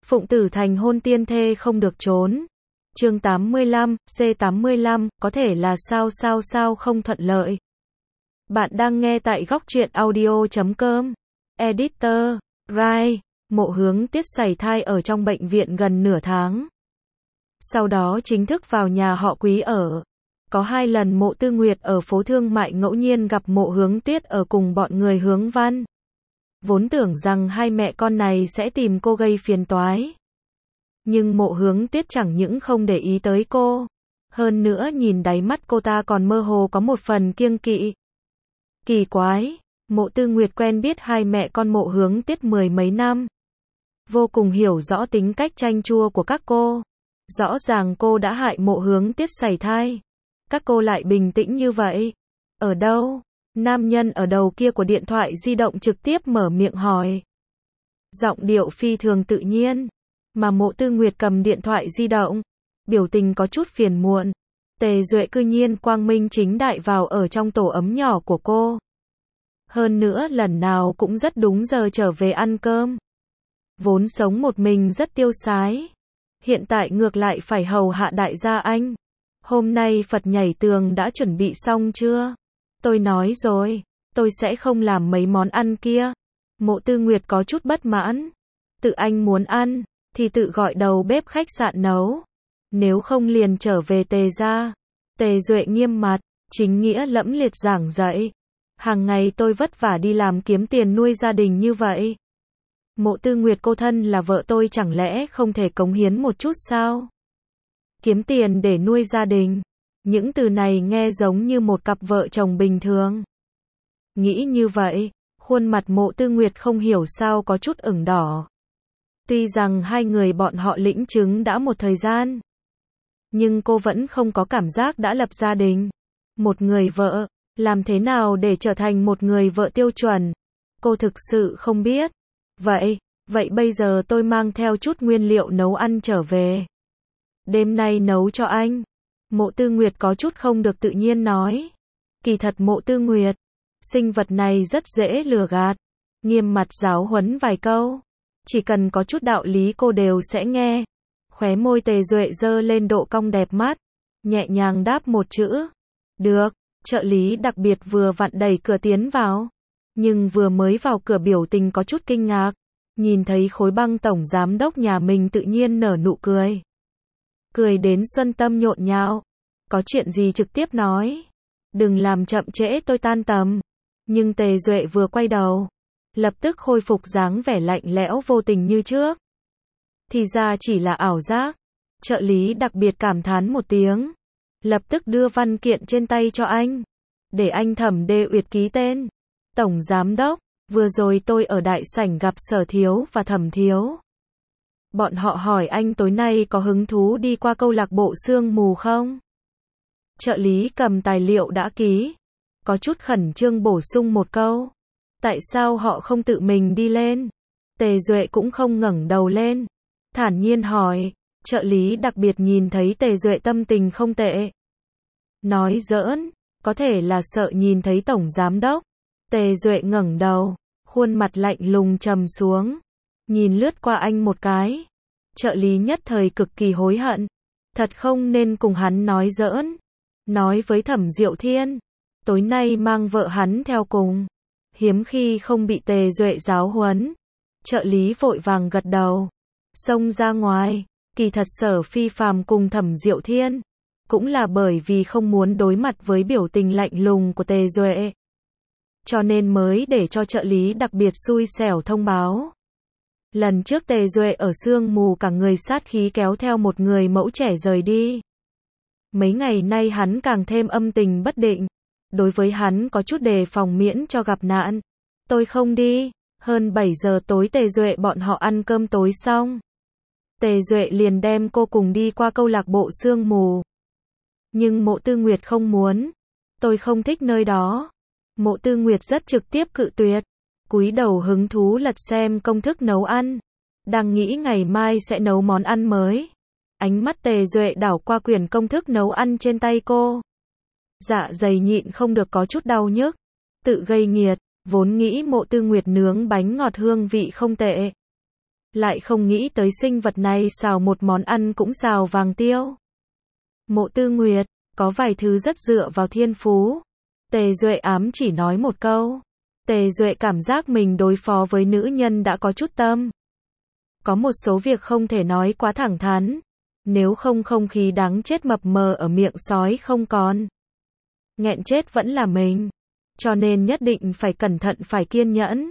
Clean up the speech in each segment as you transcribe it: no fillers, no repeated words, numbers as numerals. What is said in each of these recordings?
Phụng Tử thành hôn tiên thê không được trốn. Chương 85, C85, có thể là sao không thuận lợi. Bạn đang nghe tại góc truyện audio.com. Editor, Rai, Mộ Hướng Tiết sảy thai ở trong bệnh viện gần nửa tháng. Sau đó chính thức vào nhà họ Quý ở. Có 2 lần Mộ Tư Nguyệt ở phố thương mại ngẫu nhiên gặp Mộ Hướng Tiết ở cùng bọn người Hướng Văn. Vốn tưởng rằng hai mẹ con này sẽ tìm cô gây phiền toái. Nhưng Mộ Hướng Tiết chẳng những không để ý tới cô. Hơn nữa nhìn đáy mắt cô ta còn mơ hồ có một phần kiêng kỵ. Kỳ quái, Mộ Tư Nguyệt quen biết hai mẹ con Mộ Hướng Tiết 10 mấy năm. Vô cùng hiểu rõ tính cách chanh chua của các cô. Rõ ràng cô đã hại Mộ Hướng Tiết sảy thai. Các cô lại bình tĩnh như vậy. Ở đâu? Nam nhân ở đầu kia của điện thoại di động trực tiếp mở miệng hỏi. Giọng điệu phi thường tự nhiên. Mà Mộ Tư Nguyệt cầm điện thoại di động. Biểu tình có chút phiền muộn. Tề Duệ cư nhiên quang minh chính đại vào ở trong tổ ấm nhỏ của cô. Hơn nữa lần nào cũng rất đúng giờ trở về ăn cơm. Vốn sống một mình rất tiêu sái. Hiện tại ngược lại phải hầu hạ đại gia anh. Hôm nay Phật nhảy tường đã chuẩn bị xong chưa? Tôi nói rồi, tôi sẽ không làm mấy món ăn kia. Mộ Tư Nguyệt có chút bất mãn. Tự anh muốn ăn, thì tự gọi đầu bếp khách sạn nấu. Nếu không liền trở về Tề gia. Tề Duệ nghiêm mặt, chính nghĩa lẫm liệt giảng dạy. Hàng ngày tôi vất vả đi làm kiếm tiền nuôi gia đình như vậy. Mộ Tư Nguyệt cô thân là vợ tôi chẳng lẽ không thể cống hiến một chút sao? Kiếm tiền để nuôi gia đình. Những từ này nghe giống như một cặp vợ chồng bình thường. Nghĩ như vậy, khuôn mặt Mộ Tư Nguyệt không hiểu sao có chút ửng đỏ. Tuy rằng hai người bọn họ lĩnh chứng đã một thời gian. Nhưng cô vẫn không có cảm giác đã lập gia đình. Một người vợ, làm thế nào để trở thành một người vợ tiêu chuẩn? Cô thực sự không biết. Vậy bây giờ tôi mang theo chút nguyên liệu nấu ăn trở về. Đêm nay nấu cho anh. Mộ Tư Nguyệt có chút không được tự nhiên nói. Kỳ thật Mộ Tư Nguyệt, sinh vật này rất dễ lừa gạt. Nghiêm mặt giáo huấn vài câu. Chỉ cần có chút đạo lý cô đều sẽ nghe. Khóe môi Tề Duệ giơ lên độ cong đẹp mắt. Nhẹ nhàng đáp một chữ. Được, trợ lý đặc biệt vừa vặn đẩy cửa tiến vào. Nhưng vừa mới vào cửa biểu tình có chút kinh ngạc. Nhìn thấy Khối Băng tổng giám đốc nhà mình tự nhiên nở nụ cười. Cười đến xuân tâm nhộn nhạo. Có chuyện gì trực tiếp nói. Đừng làm chậm trễ tôi tan tầm. Nhưng Tề Duệ vừa quay đầu. Lập tức khôi phục dáng vẻ lạnh lẽo vô tình như trước. Thì ra chỉ là ảo giác. Trợ lý đặc biệt cảm thán một tiếng. Lập tức đưa văn kiện trên tay cho anh. Để anh Thẩm Đê Uyệt ký tên. Tổng giám đốc, vừa rồi tôi ở đại sảnh gặp Sở Thiếu và Thẩm Thiếu. Bọn họ hỏi anh tối nay có hứng thú đi qua câu lạc bộ sương mù không? Trợ lý cầm tài liệu đã ký. Có chút khẩn trương bổ sung một câu. Tại sao họ không tự mình đi lên? Tề Duệ cũng không ngẩng đầu lên. Thản nhiên hỏi. Trợ lý đặc biệt nhìn thấy Tề Duệ tâm tình không tệ. Nói giỡn, có thể là sợ nhìn thấy tổng giám đốc. Tề Duệ ngẩng đầu, khuôn mặt lạnh lùng trầm xuống. Nhìn lướt qua anh một cái. Trợ lý nhất thời cực kỳ hối hận. Thật không nên cùng hắn nói giỡn. Nói với Thẩm Diệu Thiên. Tối nay mang vợ hắn theo cùng. Hiếm khi không bị Tề Duệ giáo huấn. Trợ lý vội vàng gật đầu. Xông ra ngoài. Kỳ thật Sở Phi Phàm cùng Thẩm Diệu Thiên. Cũng là bởi vì không muốn đối mặt với biểu tình lạnh lùng của Tề Duệ. Cho nên mới để cho trợ lý đặc biệt xui xẻo thông báo. Lần trước Tề Duệ ở sương mù cả người sát khí kéo theo một người mẫu trẻ rời đi. Mấy ngày nay hắn càng thêm âm tình bất định. Đối với hắn có chút đề phòng miễn cho gặp nạn. Tôi không đi. Hơn 7 giờ tối Tề Duệ bọn họ ăn cơm tối xong. Tề Duệ liền đem cô cùng đi qua câu lạc bộ sương mù. Nhưng Mộ Tư Nguyệt không muốn. Tôi không thích nơi đó. Mộ Tư Nguyệt rất trực tiếp cự tuyệt. Cúi đầu hứng thú lật xem công thức nấu ăn. Đang nghĩ ngày mai sẽ nấu món ăn mới. Ánh mắt Tề Duệ đảo qua quyển công thức nấu ăn trên tay cô. Dạ dày nhịn không được có chút đau nhức. Tự gây nghiệt, vốn nghĩ Mộ Tư Nguyệt nướng bánh ngọt hương vị không tệ. lại không nghĩ tới sinh vật này xào một món ăn cũng xào vàng tiêu. Mộ Tư Nguyệt, có vài thứ rất dựa vào thiên phú. Tề Duệ ám chỉ nói một câu. Tề Duệ cảm giác mình đối phó với nữ nhân đã có chút tâm. Có một số việc không thể nói quá thẳng thắn. Nếu không không khí đáng chết mập mờ ở miệng sói không còn. Nghẹn chết vẫn là mình. Cho nên nhất định phải cẩn thận phải kiên nhẫn.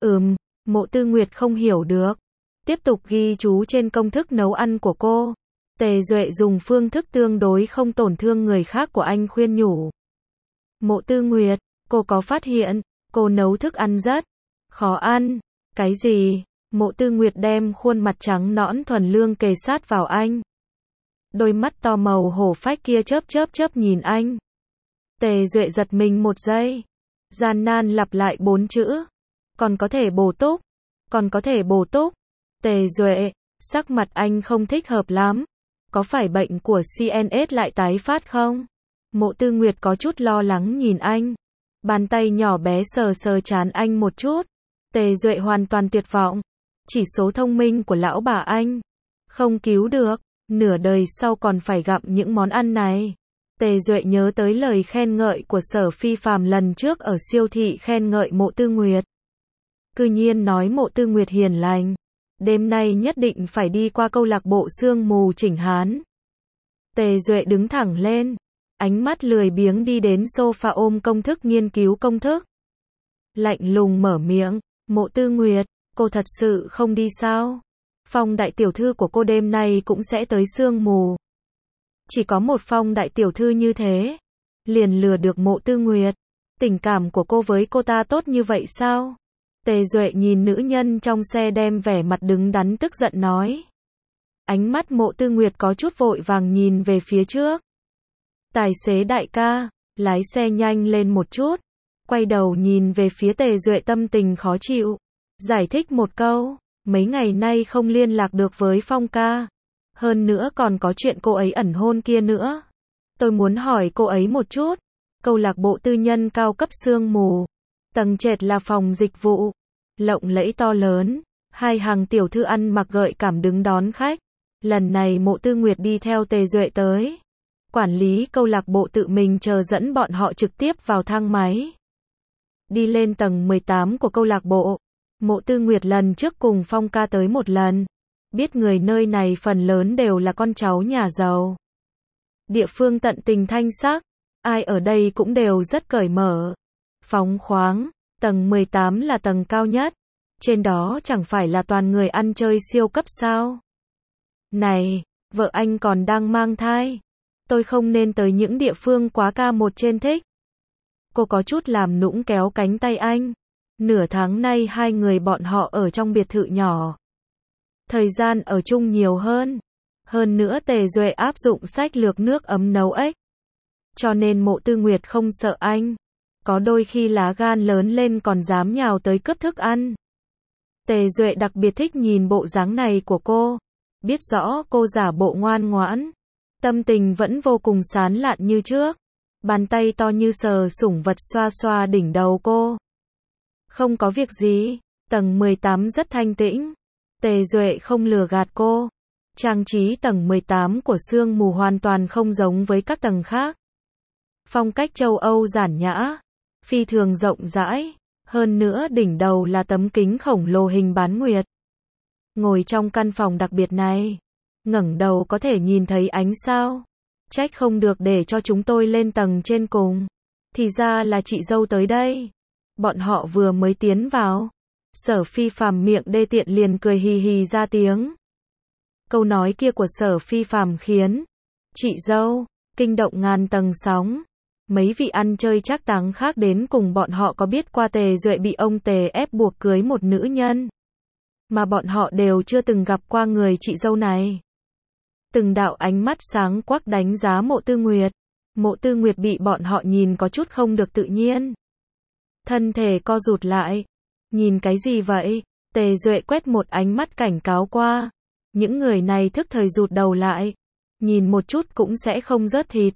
Mộ Tư Nguyệt không hiểu được. Tiếp tục ghi chú trên công thức nấu ăn của cô. Tề Duệ dùng phương thức tương đối không tổn thương người khác của anh khuyên nhủ. Mộ Tư Nguyệt, cô có phát hiện, cô nấu thức ăn rất khó ăn. Cái gì? Mộ Tư Nguyệt đem khuôn mặt trắng nõn thuần lương kề sát vào anh. Đôi mắt to màu hổ phách kia chớp nhìn anh. Tề Duệ giật mình một giây. Gian nan lặp lại 4 chữ. Còn có thể bổ túc. Còn có thể bổ túc. Tề Duệ, sắc mặt anh không thích hợp lắm. Có phải bệnh của CNS lại tái phát không? Mộ Tư Nguyệt có chút lo lắng nhìn anh. Bàn tay nhỏ bé sờ sờ trán anh một chút. Tề Duệ hoàn toàn tuyệt vọng. Chỉ số thông minh của lão bà anh không cứu được. Nửa đời sau còn phải gặm những món ăn này. Tề Duệ nhớ tới lời khen ngợi của Sở Phi Phàm lần trước ở siêu thị khen ngợi Mộ Tư Nguyệt. Cư nhiên nói Mộ Tư Nguyệt hiền lành. Đêm nay nhất định phải đi qua câu lạc bộ sương mù chỉnh hán. Tề Duệ đứng thẳng lên. Ánh mắt lười biếng đi đến sofa ôm công thức nghiên cứu công thức. Lạnh lùng mở miệng. Mộ Tư Nguyệt, cô thật sự không đi sao? Phong đại tiểu thư của cô đêm nay cũng sẽ tới sương mù. Chỉ có một Phong đại tiểu thư như thế. Liền lừa được Mộ Tư Nguyệt. Tình cảm của cô với cô ta tốt như vậy sao? Tề Duệ nhìn nữ nhân trong xe đem vẻ mặt đứng đắn tức giận nói. Ánh mắt Mộ Tư Nguyệt có chút vội vàng nhìn về phía trước. Tài xế đại ca, lái xe nhanh lên một chút. Quay đầu nhìn về phía Tề Duệ tâm tình khó chịu. Giải thích một câu, mấy ngày nay không liên lạc được với Phong ca. Hơn nữa còn có chuyện cô ấy ẩn hôn kia nữa. Tôi muốn hỏi cô ấy một chút. Câu lạc bộ tư nhân cao cấp sương mù. Tầng trệt là phòng dịch vụ. Lộng lẫy to lớn. Hai hàng tiểu thư ăn mặc gợi cảm đứng đón khách. Lần này Mộ Tư Nguyệt đi theo Tề Duệ tới. Quản lý câu lạc bộ tự mình chờ dẫn bọn họ trực tiếp vào thang máy. Đi lên tầng 18 của câu lạc bộ. Mộ Tư Nguyệt lần trước cùng Phong ca tới một lần. Biết người nơi này phần lớn đều là con cháu nhà giàu. Địa phương tận tình thanh sắc. Ai ở đây cũng đều rất cởi mở. Phóng khoáng. Tầng 18 là tầng cao nhất. Trên đó chẳng phải là toàn người ăn chơi siêu cấp sao? Này, vợ anh còn đang mang thai. Tôi không nên tới những địa phương quá ca một trên thích. Cô có chút làm nũng kéo cánh tay anh. Nửa tháng nay hai người bọn họ ở trong biệt thự nhỏ. Thời gian ở chung nhiều hơn. Hơn nữa Tề Duệ áp dụng sách lược nước ấm nấu ếch. Cho nên Mộ Tư Nguyệt không sợ anh. Có đôi khi lá gan lớn lên còn dám nhào tới cướp thức ăn. Tề Duệ đặc biệt thích nhìn bộ dáng này của cô. Biết rõ cô giả bộ ngoan ngoãn. Tâm tình vẫn vô cùng sán lạn như trước. Bàn tay to như sờ sủng vật xoa xoa đỉnh đầu cô. Không có việc gì. Tầng 18 rất thanh tĩnh. Tề Duệ không lừa gạt cô. Trang trí tầng 18 của sương mù hoàn toàn không giống với các tầng khác. Phong cách châu Âu giản nhã. Phi thường rộng rãi. Hơn nữa đỉnh đầu là tấm kính khổng lồ hình bán nguyệt. Ngồi trong căn phòng đặc biệt này. Ngẩng đầu có thể nhìn thấy ánh sao. Trách không được để cho chúng tôi lên tầng trên cùng. Thì ra là chị dâu tới đây. Bọn họ vừa mới tiến vào. Sở Phi Phàm miệng đê tiện liền cười hì hì ra tiếng. Câu nói kia của Sở Phi Phàm khiến chị dâu kinh động ngàn tầng sóng. Mấy vị ăn chơi trác táng khác đến cùng bọn họ có biết qua Tề Duệ bị ông Tề ép buộc cưới một nữ nhân. Mà bọn họ đều chưa từng gặp qua người chị dâu này. Từng đạo ánh mắt sáng quắc đánh giá Mộ Tư Nguyệt. Mộ Tư Nguyệt bị bọn họ nhìn có chút không được tự nhiên. Thân thể co rụt lại. Nhìn cái gì vậy? Tề Duệ quét một ánh mắt cảnh cáo qua. Những người này thức thời rụt đầu lại. Nhìn một chút cũng sẽ không rớt thịt.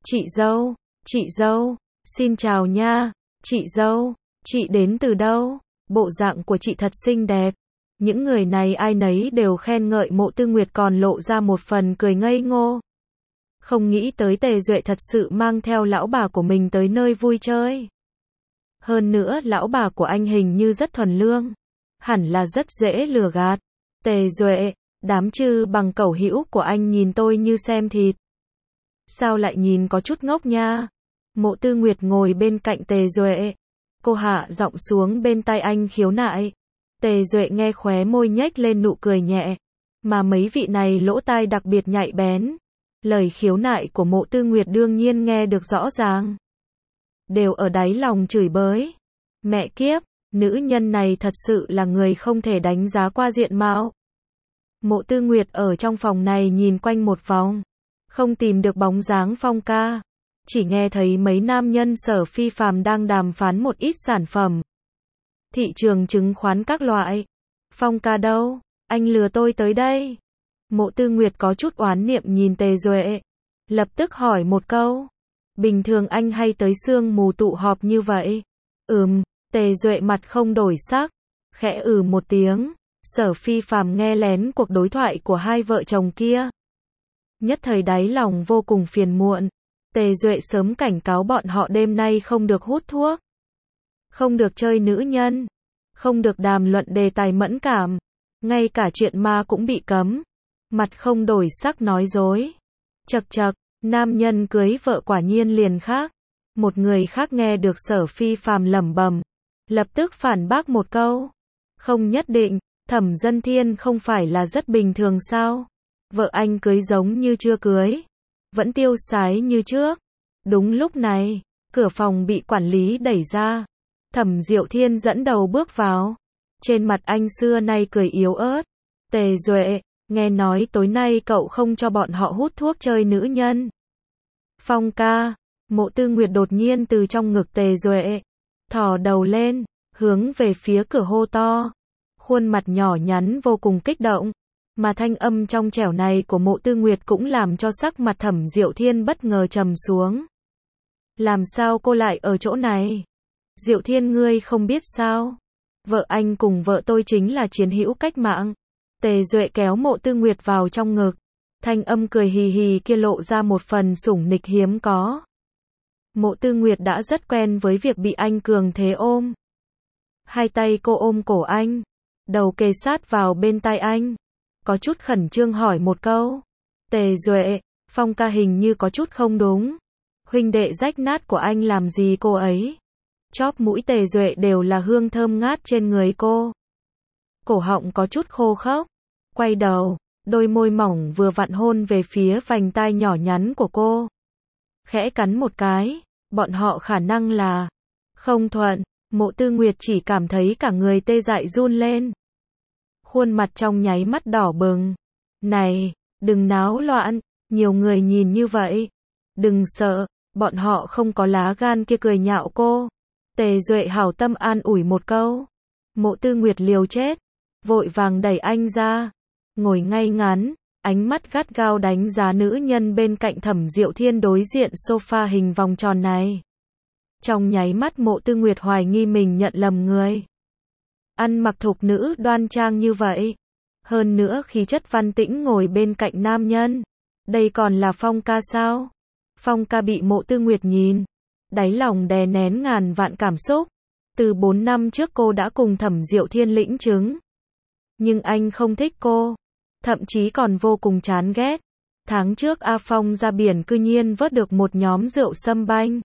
Chị dâu, xin chào nha. Chị dâu, chị đến từ đâu? Bộ dạng của chị thật xinh đẹp. Những người này ai nấy đều khen ngợi Mộ Tư Nguyệt, còn lộ ra một phần cười ngây ngô. Không nghĩ tới Tề Duệ thật sự mang theo lão bà của mình tới nơi vui chơi. Hơn nữa lão bà của anh hình như rất thuần lương, hẳn là rất dễ lừa gạt. Tề Duệ, đám chư bằng cẩu hữu của anh nhìn tôi như xem thịt. Sao lại nhìn có chút ngốc nha? Mộ Tư Nguyệt ngồi bên cạnh Tề Duệ. Cô hạ giọng xuống bên tai anh khiếu nại. Tề Duệ nghe khóe môi nhếch lên nụ cười nhẹ. Mà mấy vị này lỗ tai đặc biệt nhạy bén. Lời khiếu nại của Mộ Tư Nguyệt đương nhiên nghe được rõ ràng. Đều ở đáy lòng chửi bới. Mẹ kiếp, nữ nhân này thật sự là người không thể đánh giá qua diện mạo. Mộ Tư Nguyệt ở trong phòng này nhìn quanh một vòng, không tìm được bóng dáng Phong ca. Chỉ nghe thấy mấy nam nhân Sở Phi Phàm đang đàm phán một ít sản phẩm. Thị trường chứng khoán các loại. Phong ca đâu? Anh lừa tôi tới đây. Mộ Tư Nguyệt có chút oán niệm nhìn Tề Duệ. Lập tức hỏi một câu. Bình thường anh hay tới sương mù tụ họp như vậy? Tề Duệ mặt không đổi sắc. Khẽ một tiếng. Sở Phi Phàm nghe lén cuộc đối thoại của hai vợ chồng kia. Nhất thời đáy lòng vô cùng phiền muộn. Tề Duệ sớm cảnh cáo bọn họ đêm nay không được hút thuốc, không được chơi nữ nhân, không được đàm luận đề tài mẫn cảm, ngay cả chuyện ma cũng bị cấm. Mặt không đổi sắc nói dối. Chậc chậc, nam nhân cưới vợ quả nhiên liền khác. Một người khác nghe được Sở Phi Phàm lẩm bẩm, lập tức phản bác một câu. Không nhất định, Thẩm Dân Thiên không phải là rất bình thường sao? Vợ anh cưới giống như chưa cưới, vẫn tiêu sái như trước. Đúng lúc này, cửa phòng bị quản lý đẩy ra. Thẩm Diệu Thiên dẫn đầu bước vào. Trên mặt anh xưa nay cười yếu ớt. Tề Duệ, nghe nói tối nay cậu không cho bọn họ hút thuốc chơi nữ nhân. Phong ca. Mộ Tư Nguyệt đột nhiên từ trong ngực Tề Duệ thò đầu lên, hướng về phía cửa hô to. Khuôn mặt nhỏ nhắn vô cùng kích động. Mà thanh âm trong trẻo này của Mộ Tư Nguyệt cũng làm cho sắc mặt Thẩm Diệu Thiên bất ngờ trầm xuống. Làm sao cô lại ở chỗ này? Diệu Thiên, ngươi không biết sao? Vợ anh cùng vợ tôi chính là chiến hữu cách mạng. Tề Duệ kéo Mộ Tư Nguyệt vào trong ngực. Thanh âm cười hì hì kia lộ ra một phần sủng nịch hiếm có. Mộ Tư Nguyệt đã rất quen với việc bị anh cường thế ôm. Hai tay cô ôm cổ anh, đầu kề sát vào bên tai anh. Có chút khẩn trương hỏi một câu. Tề Duệ, Phong ca hình như có chút không đúng. Huynh đệ rách nát của anh làm gì cô ấy? Chóp mũi Tề Duệ đều là hương thơm ngát trên người cô. Cổ họng có chút khô khốc. Quay đầu, đôi môi mỏng vừa vặn hôn về phía vành tai nhỏ nhắn của cô. Khẽ cắn một cái, bọn họ khả năng là không thuận. Mộ Tư Nguyệt chỉ cảm thấy cả người tê dại run lên. Khuôn mặt trong nháy mắt đỏ bừng. Này, đừng náo loạn, nhiều người nhìn như vậy. Đừng sợ, bọn họ không có lá gan kia cười nhạo cô. Tề Duệ hảo tâm an ủi một câu. Mộ Tư Nguyệt liều chết, vội vàng đẩy anh ra. Ngồi ngay ngắn, ánh mắt gắt gao đánh giá nữ nhân bên cạnh Thẩm Diệu Thiên đối diện sofa hình vòng tròn này. Trong nháy mắt Mộ Tư Nguyệt hoài nghi mình nhận lầm người. Ăn mặc thục nữ đoan trang như vậy. Hơn nữa khí chất văn tĩnh ngồi bên cạnh nam nhân. Đây còn là Phong ca sao? Phong ca bị Mộ Tư Nguyệt nhìn. Đáy lòng đè nén ngàn vạn cảm xúc. Từ 4 năm trước cô đã cùng Thẩm Diệu Thiên lĩnh chứng. Nhưng anh không thích cô. Thậm chí còn vô cùng chán ghét. Tháng trước A Phong ra biển cư nhiên vớt được một nhóm rượu sâm banh.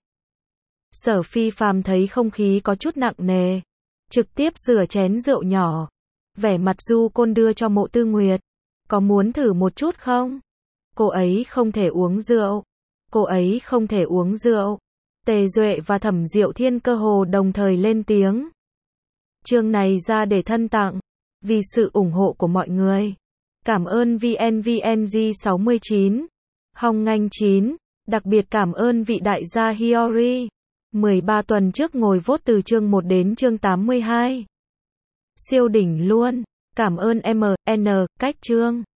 Sở Phi Phàm thấy không khí có chút nặng nề. Trực tiếp rửa chén rượu nhỏ. Vẻ mặt du côn đưa cho Mộ Tư Nguyệt. Có muốn thử một chút không? Cô ấy không thể uống rượu. Cô ấy không thể uống rượu. Tề Duệ và Thẩm Diệu Thiên cơ hồ đồng thời lên tiếng. Chương này ra để thân tặng. Vì sự ủng hộ của mọi người. Cảm ơn VNVNG69. Hong Nganh 9. Đặc biệt cảm ơn vị đại gia Hiyori. 13 tuần trước ngồi vote từ chương 1 đến chương 82. Siêu đỉnh luôn. Cảm ơn MN, cách chương.